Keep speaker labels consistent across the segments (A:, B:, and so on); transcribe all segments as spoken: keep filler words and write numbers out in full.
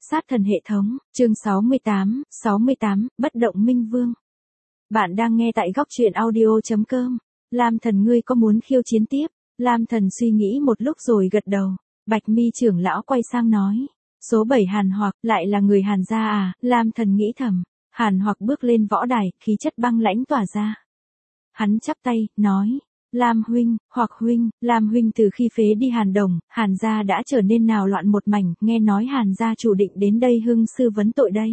A: sát thần hệ thống, chương sáu mươi tám, sáu mươi tám, bất động minh vương. Bạn đang nghe tại góc truyện audio chấm com. Lam Thần, ngươi có muốn khiêu chiến tiếp? Lam Thần suy nghĩ một lúc rồi gật đầu. Bạch Mi trưởng lão quay sang nói. Số bảy Hàn Hoặc, lại là người Hàn gia à? Lam Thần nghĩ thầm. Hàn Hoặc bước lên võ đài, khí chất băng lãnh tỏa ra. Hắn chắp tay, nói. Lam huynh, Hoặc huynh, Lam huynh từ khi phế đi Hàn Đồng, Hàn gia đã trở nên nào loạn một mảnh, nghe nói Hàn gia chủ định đến đây hưng sư vấn tội đây.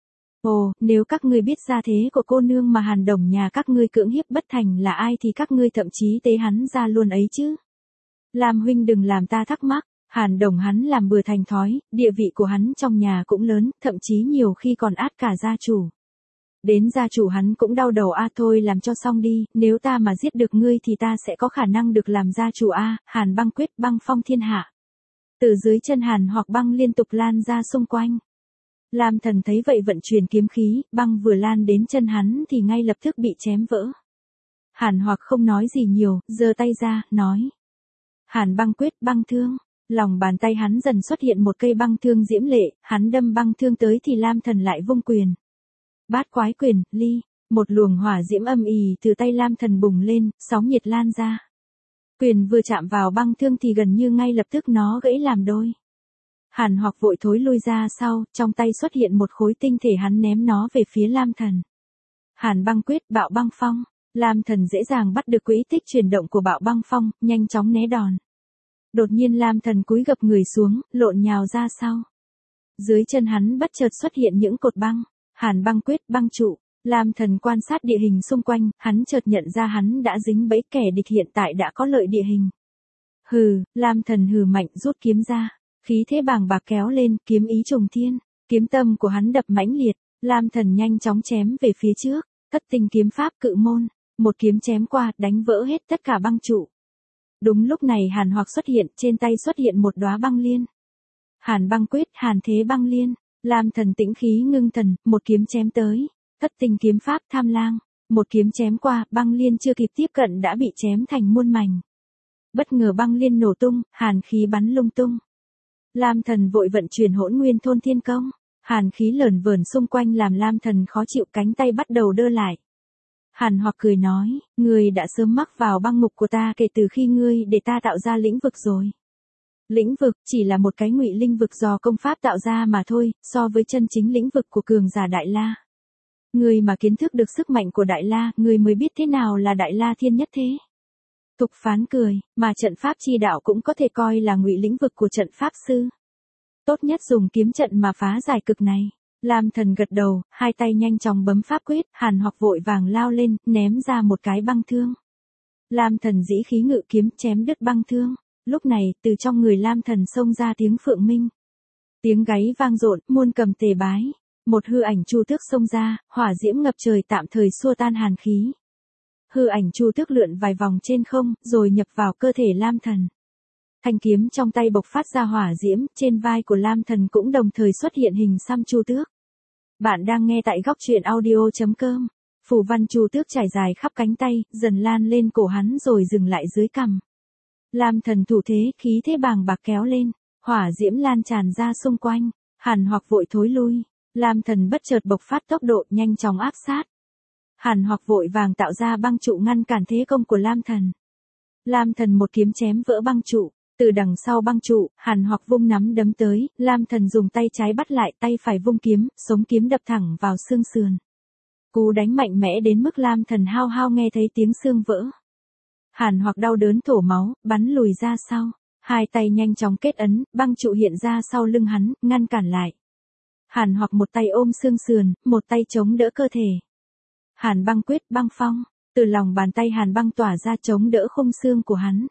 A: Ồ, nếu các ngươi biết gia thế của cô nương mà Hàn Đồng nhà các ngươi cưỡng hiếp bất thành là ai thì các ngươi thậm chí tế hắn ra luôn ấy chứ. Lam huynh đừng làm ta thắc mắc, Hàn Đồng hắn làm bừa thành thói, địa vị của hắn trong nhà cũng lớn, thậm chí nhiều khi còn át cả gia chủ. Đến gia chủ hắn cũng đau đầu a, thôi làm cho xong đi, nếu ta mà giết được ngươi thì ta sẽ có khả năng được làm gia chủ a. Hàn băng quyết băng phong thiên hạ. Từ dưới chân Hàn Hoặc băng liên tục lan ra xung quanh. Lam Thần thấy vậy vận chuyển kiếm khí, băng vừa lan đến chân hắn thì ngay lập tức bị chém vỡ. Hàn Hoặc không nói gì nhiều, giơ tay ra, nói. Hàn băng quyết băng thương. Lòng bàn tay hắn dần xuất hiện một cây băng thương diễm lệ, hắn đâm băng thương tới thì Lam Thần lại vung quyền. Bát quái quyền, ly, một luồng hỏa diễm âm ì từ tay Lam Thần bùng lên, sóng nhiệt lan ra. Quyền vừa chạm vào băng thương thì gần như ngay lập tức nó gãy làm đôi. Hàn Hoặc vội thối lui ra sau, trong tay xuất hiện một khối tinh thể, hắn ném nó về phía Lam Thần. Hàn băng quyết bạo băng phong, Lam Thần dễ dàng bắt được quỹ tích chuyển động của bạo băng phong, nhanh chóng né đòn. Đột nhiên Lam Thần cúi gập người xuống, lộn nhào ra sau. Dưới chân hắn bất chợt xuất hiện những cột băng. Hàn băng quyết băng trụ, Lam Thần quan sát địa hình xung quanh, hắn chợt nhận ra hắn đã dính bẫy kẻ địch hiện tại đã có lợi địa hình. Hừ, Lam Thần hừ mạnh rút kiếm ra, khí thế bàng bạc kéo lên, kiếm ý trùng thiên, kiếm tâm của hắn đập mãnh liệt, Lam Thần nhanh chóng chém về phía trước, thất tinh kiếm pháp cự môn, một kiếm chém qua, đánh vỡ hết tất cả băng trụ. Đúng lúc này Hàn Hoặc xuất hiện, trên tay xuất hiện một đóa băng liên. Hàn băng quyết, Hàn thế băng liên. Lam Thần tĩnh khí ngưng thần, một kiếm chém tới, thất tinh kiếm pháp tham lang, một kiếm chém qua, băng liên chưa kịp tiếp cận đã bị chém thành muôn mảnh. Bất ngờ băng liên nổ tung, hàn khí bắn lung tung. Lam Thần vội vận chuyển Hỗn Nguyên Thôn Thiên Công, hàn khí lởn vởn xung quanh làm Lam Thần khó chịu, cánh tay bắt đầu đơ lại. Hàn Hoặc cười nói, ngươi đã sớm mắc vào băng ngục của ta kể từ khi ngươi để ta tạo ra lĩnh vực rồi. Lĩnh vực chỉ là một cái ngụy linh vực do công pháp tạo ra mà thôi, so với chân chính lĩnh vực của cường giả Đại La. Người mà kiến thức được sức mạnh của Đại La, người mới biết thế nào là Đại La thiên nhất thế. Thục Phán cười, mà trận pháp chi đạo cũng có thể coi là ngụy lĩnh vực của trận pháp sư. Tốt nhất dùng kiếm trận mà phá giải cực này. Lam Thần gật đầu, hai tay nhanh chóng bấm pháp quyết, Hàn Hoặc vội vàng lao lên, ném ra một cái băng thương. Lam Thần dĩ khí ngự kiếm chém đứt băng thương. Lúc này, từ trong người Lam Thần xông ra tiếng phượng minh. Tiếng gáy vang dội, muôn cầm tề bái. Một hư ảnh chu tước xông ra, hỏa diễm ngập trời tạm thời xua tan hàn khí. Hư ảnh chu tước lượn vài vòng trên không, rồi nhập vào cơ thể Lam Thần. Thanh kiếm trong tay bộc phát ra hỏa diễm, trên vai của Lam Thần cũng đồng thời xuất hiện hình xăm chu tước. Bạn đang nghe tại góc truyện audio chấm com. Phù văn chu tước trải dài khắp cánh tay, dần lan lên cổ hắn rồi dừng lại dưới cằm. Lam Thần thủ thế, khí thế bàng bạc kéo lên, hỏa diễm lan tràn ra xung quanh, Hàn Hoặc vội thối lui, Lam Thần bất chợt bộc phát tốc độ nhanh chóng áp sát. Hàn Hoặc vội vàng tạo ra băng trụ ngăn cản thế công của Lam Thần. Lam Thần một kiếm chém vỡ băng trụ, từ đằng sau băng trụ, Hàn Hoặc vung nắm đấm tới, Lam Thần dùng tay trái bắt lại, tay phải vung kiếm, sống kiếm đập thẳng vào xương sườn. Cú đánh mạnh mẽ đến mức Lam Thần hao hao nghe thấy tiếng xương vỡ. Hàn Hoặc đau đớn thổ máu, bắn lùi ra sau. Hai tay nhanh chóng kết ấn, băng trụ hiện ra sau lưng hắn, ngăn cản lại. Hàn Hoặc một tay ôm xương sườn, một tay chống đỡ cơ thể. Hàn băng quyết băng phong, từ lòng bàn tay Hàn băng tỏa ra chống đỡ khung xương của hắn.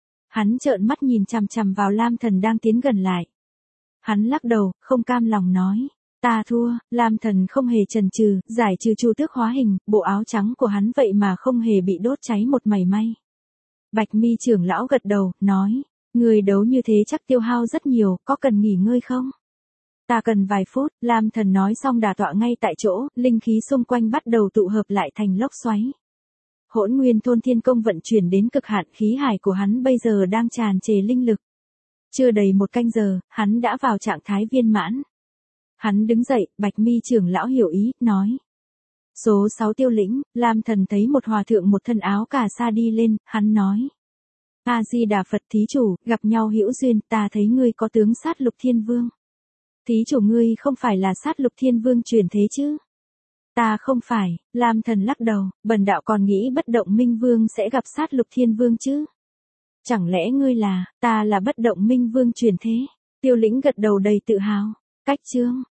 A: Hắn trợn mắt nhìn chằm chằm vào Lam Thần đang tiến gần lại. Hắn lắc đầu, không cam lòng nói. Ta thua, Lam Thần không hề chần chừ, giải trừ chu tước hóa hình, bộ áo trắng của hắn vậy mà không hề bị đốt cháy một mảy may. Bạch Mi trưởng lão gật đầu, nói, người đấu như thế chắc tiêu hao rất nhiều, có cần nghỉ ngơi không? Ta cần vài phút, Lam Thần nói xong đả tọa ngay tại chỗ, linh khí xung quanh bắt đầu tụ hợp lại thành lốc xoáy. Hỗn Nguyên Thôn Thiên Công vận chuyển đến cực hạn, khí hải của hắn bây giờ đang tràn trề linh lực. Chưa đầy một canh giờ, hắn đã vào trạng thái viên mãn. Hắn đứng dậy, Bạch Mi trưởng lão hiểu ý, nói. Số sáu Tiêu Lĩnh, Lam Thần thấy một hòa thượng một thân áo cà sa đi lên, hắn nói. A-di-đà Phật thí chủ, gặp nhau hữu duyên, ta thấy ngươi có tướng Sát Lục Thiên Vương. Thí chủ ngươi không phải là Sát Lục Thiên Vương truyền thế chứ? Ta không phải, Lam Thần lắc đầu, bần đạo còn nghĩ Bất Động Minh Vương sẽ gặp Sát Lục Thiên Vương chứ? Chẳng lẽ ngươi là, ta là Bất Động Minh Vương truyền thế? Tiêu Lĩnh gật đầu đầy tự hào. Cách chương